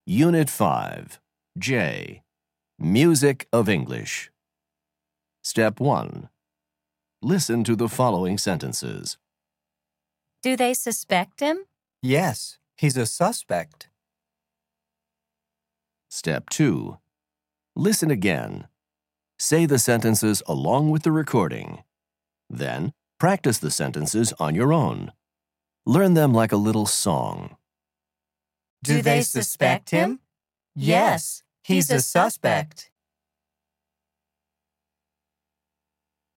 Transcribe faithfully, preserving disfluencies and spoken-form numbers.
Unit five, J. Music of English. Step one. Listen to the following sentences. Do they suspect him? Yes, he's a suspect. Step two. Listen again. Say the sentences along with the recording. Then, practice the sentences on your own. Learn them like a little song. Do they suspect him? Yes, he's a suspect.